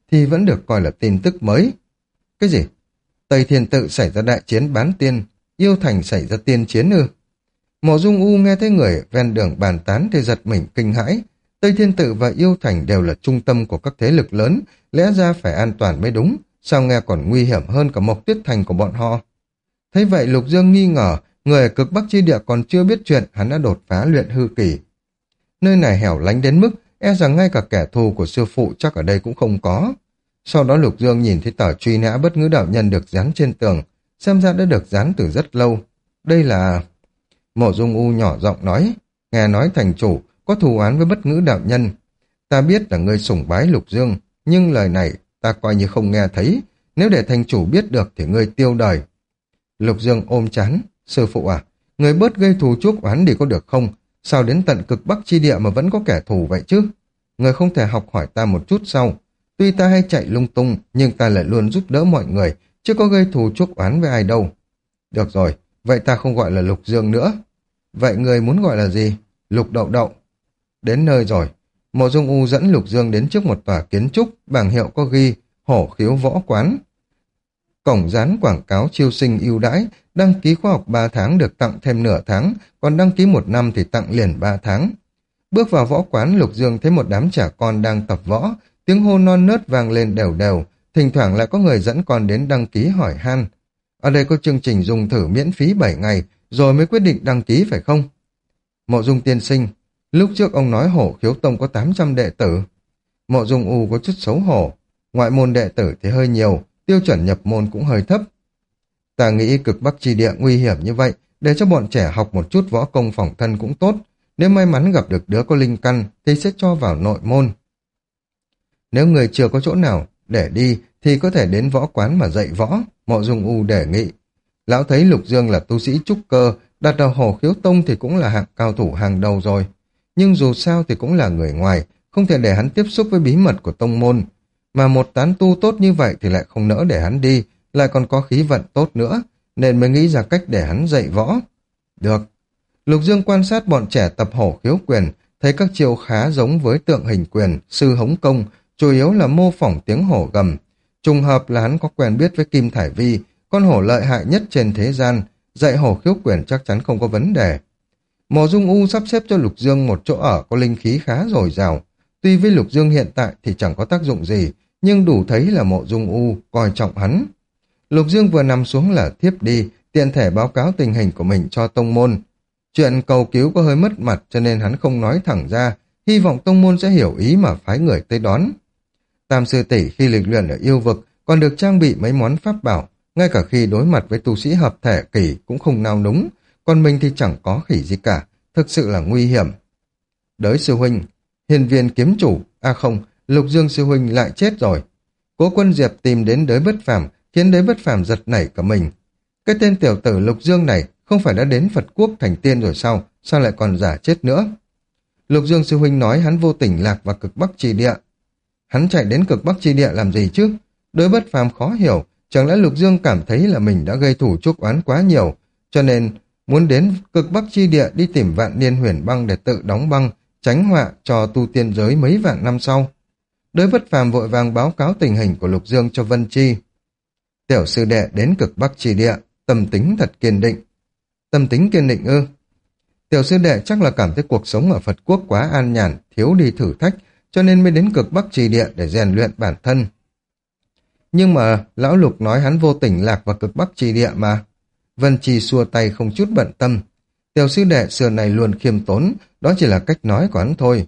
thì vẫn được coi là tin tức mới. Cái gì? Tây Thiên Tự xảy ra đại chiến bán tiên, Yêu Thành xảy ra tiên chiến ư? Mộ Dung U nghe thấy người ven đường bàn tán thì giật mình kinh hãi. Tây Thiên Tự và Yêu Thành đều là trung tâm của các thế lực lớn, lẽ ra phải an toàn mới đúng, sao nghe còn nguy hiểm hơn cả Mộc Tuyết Thành của bọn họ. Thấy vậy Lục Dương nghi ngờ, người ở cực Bắc chi địa còn chưa biết chuyện hắn đã đột phá luyện hư kỳ. Nơi này hẻo lánh đến mức e rằng ngay cả kẻ thù của sư phụ chắc ở đây cũng không có. Sau đó Lục Dương nhìn thấy tờ truy nã bất ngữ đạo nhân được dán trên tường, xem ra đã được dán từ rất lâu. Đây là... Mộ Dung U nhỏ giọng nói, nghe nói thành chủ có thù oán với bất ngữ đạo nhân. Ta biết là ngươi sủng bái Lục Dương, nhưng lời này ta coi như không nghe thấy, nếu để thành chủ biết được thì ngươi tiêu đời. Lục Dương ôm chán, sư phụ à, người bớt gây thù chuốc oán đi có được không? Sao đến tận cực Bắc chi địa mà vẫn có kẻ thù vậy chứ? Người không thể học hỏi ta một chút sao? Tuy ta hay chạy lung tung, nhưng ta lại luôn giúp đỡ mọi người, chứ có gây thù chuốc oán với ai đâu. Được rồi, vậy ta không gọi là Lục Dương nữa. Vậy người muốn gọi là gì? Lục Đậu Đậu. Đến nơi rồi. Mộ Dung U dẫn Lục Dương đến trước một tòa kiến trúc, bảng hiệu có ghi Hổ Khiếu Võ Quán. Cổng dán quảng cáo chiêu sinh ưu đãi, đăng ký khóa học 3 tháng được tặng thêm nửa tháng, còn đăng ký 1 năm thì tặng liền 3 tháng. Bước vào võ quán, Lục Dương thấy một đám trẻ con đang tập võ, tiếng hô non nớt vang lên đều đều, thỉnh thoảng lại có người dẫn con đến đăng ký hỏi han. Ở đây có chương trình dùng thử miễn phí 7 ngày, rồi mới quyết định đăng ký phải không? Mộ Dung tiên sinh, lúc trước ông nói Hổ Khiếu Tông có 800 đệ tử. Mộ Dung U có chút xấu hổ, ngoại môn đệ tử thì hơi nhiều, tiêu chuẩn nhập môn cũng hơi thấp. Ta nghĩ cực Bắc chi địa nguy hiểm như vậy, để cho bọn trẻ học một chút võ công phòng thân cũng tốt. Nếu may mắn gặp được đứa có linh căn thì sẽ cho vào nội môn. Nếu người chưa có chỗ nào để đi thì có thể đến võ quán mà dạy võ, Mộ Dung U đề nghị. Lão thấy Lục Dương là tu sĩ trúc cơ, đặt ở Hổ Khiếu Tông thì cũng là hạng cao thủ hàng đầu rồi. Nhưng dù sao thì cũng là người ngoài, không thể để hắn tiếp xúc với bí mật của tông môn. Mà một tán tu tốt như vậy thì lại không nỡ để hắn đi, lại còn có khí vận tốt nữa, nên mới nghĩ ra cách để hắn dạy võ. Được. Lục Dương quan sát bọn trẻ tập Hổ Khiếu quyền, thấy các chiêu khá giống với tượng hình quyền, sư hống công, chủ yếu là mô phỏng tiếng hổ gầm. Trùng hợp là hắn có quen biết với Kim Thải Vi, con hổ lợi hại nhất trên thế gian, dạy Hổ Khiếu quyền chắc chắn không có vấn đề. Mộ Dung U sắp xếp cho Lục Dương một chỗ ở có linh khí khá dồi dào. Tuy với Lục Dương hiện tại thì chẳng có tác dụng gì, nhưng đủ thấy là Mộ Dung U coi trọng hắn. Lục Dương vừa nằm xuống là thiếp đi, tiện thể báo cáo tình hình của mình cho tông môn. Chuyện cầu cứu có hơi mất mặt cho nên hắn không nói thẳng ra, hy vọng tông môn sẽ hiểu ý mà phái người tới đón. Tam sư tỷ khi lịch luyện ở yêu vực còn được trang bị mấy món pháp bảo, ngay cả khi đối mặt với tu sĩ hợp thể kỳ cũng không nao núng, còn mình thì chẳng có khỉ gì cả, thực sự là nguy hiểm. Đới sư huynh, hiền viên kiếm chủ, không, Lục Dương sư huynh lại chết rồi. Cố Quân Diệp tìm đến Đới Bất Phàm, khiến Đới Bất Phàm giật nảy cả mình. Cái tên tiểu tử Lục Dương này không phải đã đến Phật Quốc thành tiên rồi sao lại còn giả chết nữa? Lục Dương sư huynh nói hắn vô tình lạc vào cực Bắc chi địa. Hắn chạy đến cực Bắc chi địa làm gì chứ? Đới Bất Phàm khó hiểu, chẳng lẽ Lục Dương cảm thấy là mình đã gây thủ chuốc oán quá nhiều, cho nên muốn đến cực Bắc chi địa đi tìm Vạn Niên Huyền Băng để tự đóng băng, tránh họa cho tu tiên giới mấy vạn năm sau. Đới Bất Phàm vội vàng báo cáo tình hình của Lục Dương cho Vân Chi. Tiểu sư đệ đến cực Bắc chi địa, tâm tính thật kiên định. Tâm tính kiên định ư? Tiểu sư đệ chắc là cảm thấy cuộc sống ở Phật Quốc quá an nhàn, thiếu đi thử thách, cho nên mới đến cực Bắc chi địa để rèn luyện bản thân. Nhưng mà lão Lục nói hắn vô tình lạc vào cực Bắc chi địa mà. Vân Chi xua tay không chút bận tâm. Tiểu sư đệ xưa này luôn khiêm tốn, đó chỉ là cách nói của hắn thôi.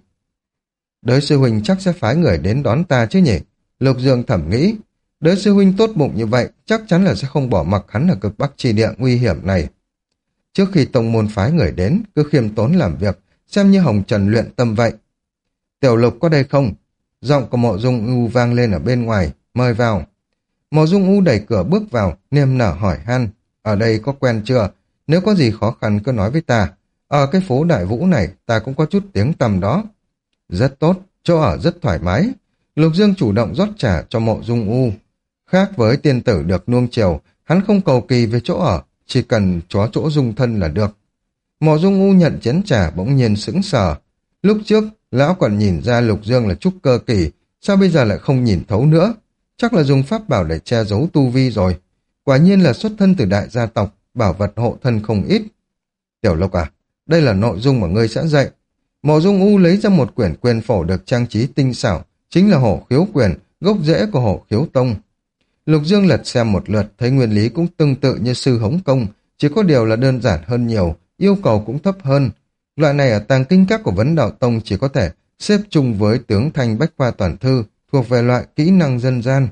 Đới sư huynh chắc sẽ phái người đến đón ta chứ nhỉ? Lục Dương thẩm nghĩ. Đới sư huynh tốt bụng như vậy, chắc chắn là sẽ không bỏ mặc hắn ở cực Bắc chi địa nguy hiểm này. Trước khi tông môn phái người đến, cứ khiêm tốn làm việc, xem như Hồng Trần luyện tâm vậy. Tiểu Lục có đây không? Giọng của Mộ Dung U vang lên ở bên ngoài, mời vào. Mộ Dung U đẩy cửa bước vào, niềm nở hỏi han. Ở đây có quen chưa? Nếu có gì khó khăn cứ nói với ta. Ở cái phố Đại Vũ này, ta cũng có chút tiếng tăm đó. Rất tốt, chỗ ở rất thoải mái. Lục Dương chủ động rót trà cho Mộ Dung U. Khác với tiên tử được nuông chiều, hắn không cầu kỳ về chỗ ở, chỉ cần chó chỗ dung thân là được. Mộ Dung U nhận chén trà bỗng nhiên sững sờ. Lúc trước, lão còn nhìn ra Lục Dương là trúc cơ kỳ, Sao bây giờ lại không nhìn thấu nữa? Chắc là dùng pháp bảo để che giấu tu vi rồi. Quả nhiên là xuất thân từ đại gia tộc, bảo vật hộ thân không ít. Tiểu Lộc à, đây là nội dung mà ngươi sẽ dạy. Mộ Dung U lấy ra một quyển quyền phổ được trang trí tinh xảo, chính là hổ khiếu quyền, gốc rễ của hổ khiếu tông. Lục Dương lật xem một lượt, thấy nguyên lý cũng tương tự như sư hống công, chỉ có điều là đơn giản hơn nhiều, yêu cầu cũng thấp hơn. Loại này ở tàng kinh các của Vấn Đạo Tông chỉ có thể xếp chung với tướng thanh bách khoa toàn thư, thuộc về loại kỹ năng dân gian.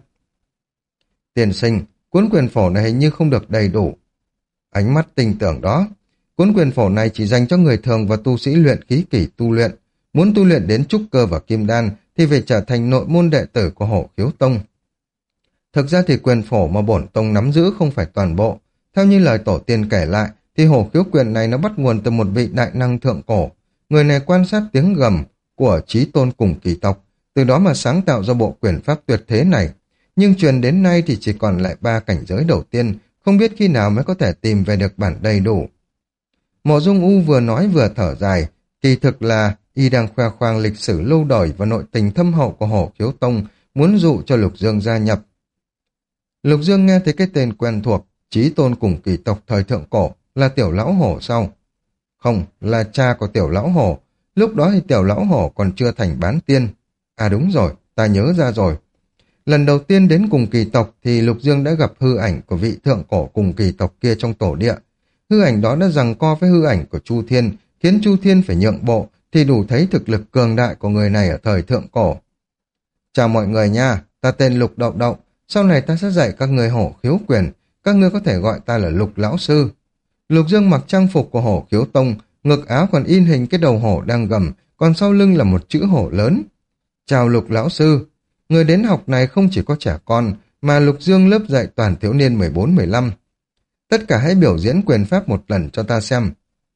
Tiên sinh, cuốn quyền phổ này hình như không được đầy đủ. Ánh mắt tinh tưởng đó. Cuốn quyền phổ này chỉ dành cho người thường và tu sĩ luyện khí kỷ tu luyện. Muốn tu luyện đến trúc cơ và kim đan thì phải trở thành nội môn đệ tử của Hổ Khiếu Tông. Thực ra thì quyền phổ mà bổn tông nắm giữ không phải toàn bộ. Theo như lời tổ tiên kể lại thì hổ khiếu quyền này nó bắt nguồn từ một vị đại năng thượng cổ. Người này quan sát tiếng gầm của chí tôn cùng kỳ tộc, từ đó mà sáng tạo ra bộ quyền pháp tuyệt thế này. Nhưng truyền đến nay thì chỉ còn lại 3 cảnh giới đầu tiên, không biết khi nào mới có thể tìm về được bản đầy đủ. Mộ Dung U vừa nói vừa thở dài, kỳ thực là y đang khoe khoang lịch sử lâu đời và nội tình thâm hậu của Hổ Khiếu Tông, muốn dụ cho Lục Dương gia nhập. Lục Dương nghe thấy cái tên quen thuộc, chí tôn cùng kỳ tộc thời thượng cổ, là Tiểu Lão Hổ sao? Không, là cha của Tiểu Lão Hổ. Lúc đó thì Tiểu Lão Hổ còn chưa thành bán tiên. À đúng rồi, ta nhớ ra rồi. Lần đầu tiên đến cùng kỳ tộc thì Lục Dương đã gặp hư ảnh của vị thượng cổ cùng kỳ tộc kia trong tổ địa. Hư ảnh đó đã giằng co với hư ảnh của Chu Thiên, khiến Chu Thiên phải nhượng bộ, thì đủ thấy thực lực cường đại của người này ở thời thượng cổ. Chào mọi người nha, ta tên Lục Đậu Đậu, sau này ta sẽ dạy các người hổ khiếu quyền, các ngươi có thể gọi ta là Lục Lão Sư. Lục Dương mặc trang phục của Hổ Khiếu Tông, ngực áo còn in hình cái đầu hổ đang gầm, còn sau lưng là một chữ hổ lớn. Chào Lục Lão Sư. Người đến học này không chỉ có trẻ con, mà Lục Dương lớp dạy toàn thiếu niên 14-15. Tất cả hãy biểu diễn quyền pháp một lần cho ta xem.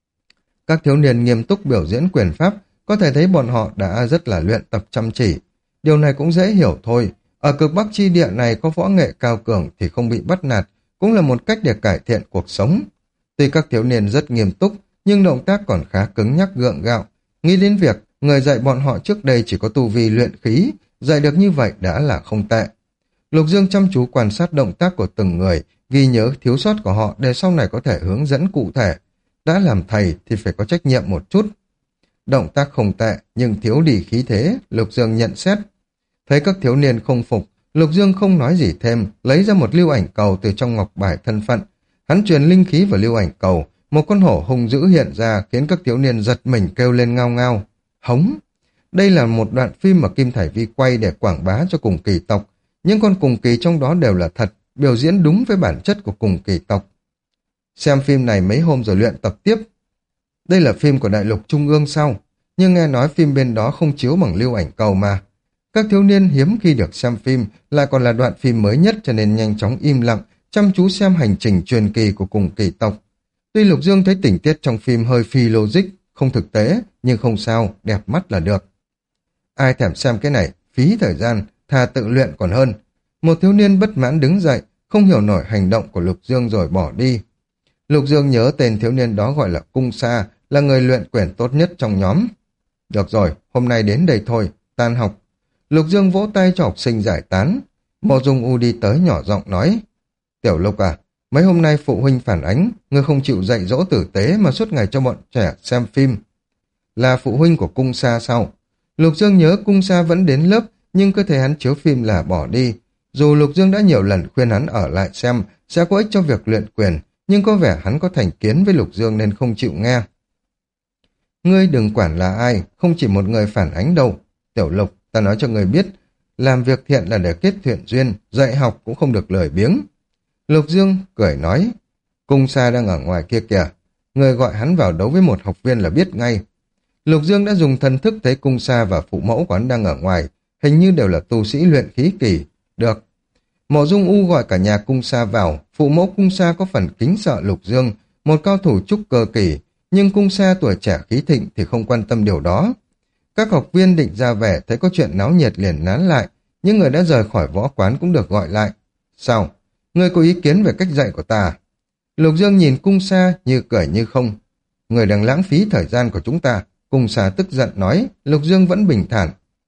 Các thiếu niên nghiêm túc biểu diễn quyền pháp, có thể thấy bọn họ đã rất là luyện tập chăm chỉ. Điều này cũng dễ hiểu thôi. Ở cực Bắc chi địa này có võ nghệ cao cường thì không bị bắt nạt, cũng là một cách để cải thiện cuộc sống. Tuy các thiếu niên rất nghiêm túc, nhưng động tác còn khá cứng nhắc gượng gạo. Nghĩ đến việc người dạy bọn họ trước đây chỉ có tu vi luyện khí, dạy được như vậy đã là không tệ. Lục Dương chăm chú quan sát động tác của từng người, ghi nhớ thiếu sót của họ để sau này có thể hướng dẫn cụ thể. Đã làm thầy thì phải có trách nhiệm một chút. Động tác không tệ, nhưng thiếu đi khí thế, Lục Dương nhận xét. Thấy các thiếu niên không phục, Lục Dương không nói gì thêm, lấy ra một lưu ảnh cầu từ trong ngọc bài thân phận. Hắn truyền linh khí vào lưu ảnh cầu, một con hổ hung dữ hiện ra khiến các thiếu niên giật mình kêu lên ngao ngao. Hống! Đây là một đoạn phim mà Kim Thải Vi quay để quảng bá cho cùng kỳ tộc. Những con cùng kỳ trong đó đều là thật, biểu diễn đúng với bản chất của cùng kỳ tộc. Xem phim này mấy hôm rồi luyện tập tiếp. Đây là phim của Đại Lục Trung ương sao? Nhưng nghe nói phim bên đó không chiếu bằng lưu ảnh cầu mà. Các thiếu niên hiếm khi được xem phim, lại còn là đoạn phim mới nhất cho nên nhanh chóng im lặng, chăm chú xem hành trình truyền kỳ của cùng kỳ tộc. Tuy Lục Dương thấy tình tiết trong phim hơi phi logic, không thực tế, nhưng không sao, đẹp mắt là được. Ai thèm xem cái này, phí thời gian, thà tự luyện còn hơn. Một thiếu niên bất mãn đứng dậy, không hiểu nổi hành động của Lục Dương rồi bỏ đi. Lục Dương nhớ tên thiếu niên đó gọi là Cung Sa, là người luyện quyền tốt nhất trong nhóm. Được rồi, hôm nay đến đây thôi, tan học. Lục Dương vỗ tay cho học sinh giải tán. Mộ Dung U đi tới nhỏ giọng nói. Tiểu Lục à, mấy hôm nay phụ huynh phản ánh, ngươi không chịu dạy dỗ tử tế mà suốt ngày cho bọn trẻ xem phim. Là phụ huynh của Cung Sa sao? Lục Dương nhớ Cung Sa vẫn đến lớp, nhưng cơ thể hắn chiếu phim là bỏ đi. Dù Lục Dương đã nhiều lần khuyên hắn ở lại xem, sẽ có ích cho việc luyện quyền, nhưng có vẻ hắn có thành kiến với Lục Dương nên không chịu nghe. Ngươi đừng quản là ai, không chỉ một người phản ánh đâu. Tiểu Lục, ta nói cho ngươi biết, làm việc thiện là để kết thiện duyên, dạy học cũng không được lười biếng. Lục Dương cười nói, Cung Sa đang ở ngoài kia kìa, người gọi hắn vào đấu với một học viên là biết ngay. Lục Dương đã dùng thần thức thấy Cung Sa và phụ mẫu của hắn đang ở ngoài, hình như đều là tu sĩ luyện khí kỳ. Được. Mộ Dung U gọi cả nhà Cung Sa vào, phụ mẫu Cung Sa có phần kính sợ Lục Dương, một cao thủ trúc cơ kỳ, nhưng Cung Sa tuổi trẻ khí thịnh thì không quan tâm điều đó. Các học viên định ra vẻ thấy có chuyện náo nhiệt liền nán lại, những người đã rời khỏi võ quán cũng được gọi lại. Sao? Ngươi có ý kiến về cách dạy của ta? Lục Dương nhìn Cung Sa như cười như không. Người đang lãng phí thời gian của chúng ta. Cung Sa tức giận nói, Lục Dương vẫn bình thản.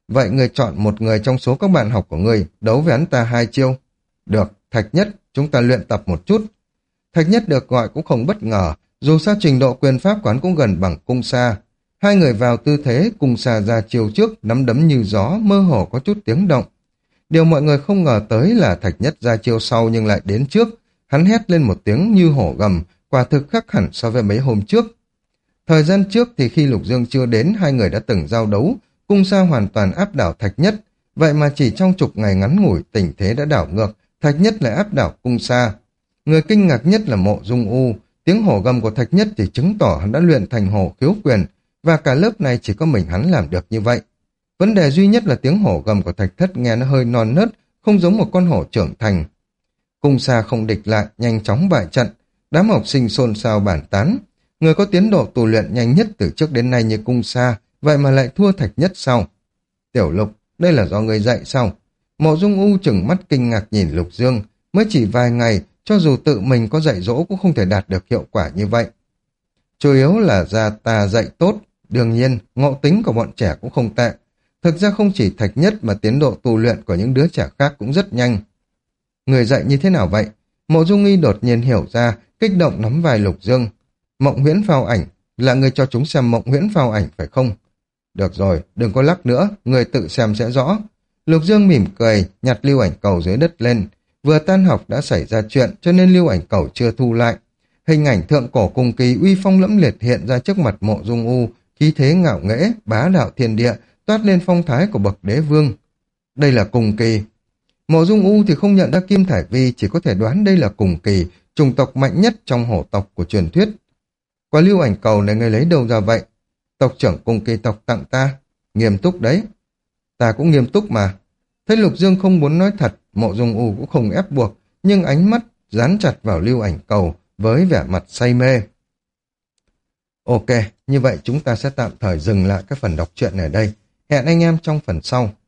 Vậy người chọn một người trong số các bạn học của người, đấu với hắn ta 2 chiêu. Được, Thạch Nhất, chúng ta luyện tập một chút. Thạch Nhất được gọi cũng không bất ngờ, dù sao trình độ quyền pháp của hắn cũng gần bằng Cung Sa. Hai người vào tư thế, Cung Sa ra chiêu trước, nắm đấm như gió, mơ hồ có chút tiếng động. Điều mọi người không ngờ tới là Thạch Nhất ra chiêu sau nhưng lại đến trước. Hắn hét lên một tiếng như hổ gầm, quả thực khác hẳn so với mấy hôm trước. Thời gian trước thì khi Lục Dương chưa đến, hai người đã từng giao đấu, Cung Sa hoàn toàn áp đảo Thạch Nhất. Vậy mà chỉ trong chục ngày ngắn ngủi, tình thế đã đảo ngược, Thạch Nhất lại áp đảo Cung Sa. Người kinh ngạc nhất là Mộ Dung U, tiếng hổ gầm của Thạch Nhất thì chứng tỏ hắn đã luyện thành hổ khiếu quyền, và cả lớp này chỉ có mình hắn làm được như vậy. Vấn đề duy nhất là tiếng hổ gầm của Thạch Thất nghe nó hơi non nớt, không giống một con hổ trưởng thành. Cung Sa không địch lại, nhanh chóng bại trận, đám học sinh xôn xao bàn tán. Người có tiến độ tu luyện nhanh nhất từ trước đến nay như Cung Sa, vậy mà lại thua Thạch Nhất sao? Tiểu Lục, đây là do người dạy sao? Mộ Dung U chừng mắt kinh ngạc nhìn Lục Dương, mới chỉ vài ngày, cho dù tự mình có dạy dỗ cũng không thể đạt được hiệu quả như vậy. Chủ yếu là gia ta dạy tốt, đương nhiên, ngộ tính của bọn trẻ cũng không tệ. Thực ra không chỉ Thạch Nhất mà tiến độ tu luyện của những đứa trẻ khác cũng rất nhanh. Người dạy như thế nào vậy? Mộ Dung Y đột nhiên hiểu ra, kích động nắm vai Lục Dương. Mộng huyễn phao ảnh, là người cho chúng xem mộng huyễn phao ảnh phải không? Được rồi, đừng có lắc nữa, người tự xem sẽ rõ. Lục Dương mỉm cười, nhặt lưu ảnh cầu dưới đất lên. Vừa tan học đã xảy ra chuyện cho nên lưu ảnh cầu chưa thu lại. Hình ảnh thượng cổ cùng kỳ uy phong lẫm liệt hiện ra trước mặt Mộ Dung U, khí thế ngạo nghễ, bá đạo thiên địa, toát lên phong thái của bậc đế vương. Đây là cùng kỳ. Mộ Dung U thì không nhận ra Kim Thải Vi, chỉ có thể đoán đây là cùng kỳ, chủng tộc mạnh nhất trong hổ tộc của truyền thuyết. Quả lưu ảnh cầu này người lấy đâu ra vậy? Tộc trưởng cùng kỳ tộc tặng ta. Nghiêm túc đấy. Ta cũng nghiêm túc mà. Thấy Lục Dương không muốn nói thật, Mộ Dung U cũng không ép buộc, nhưng ánh mắt dán chặt vào lưu ảnh cầu với vẻ mặt say mê. Ok, như vậy chúng ta sẽ tạm thời dừng lại các phần đọc truyện ở đây. Hẹn anh em trong phần sau.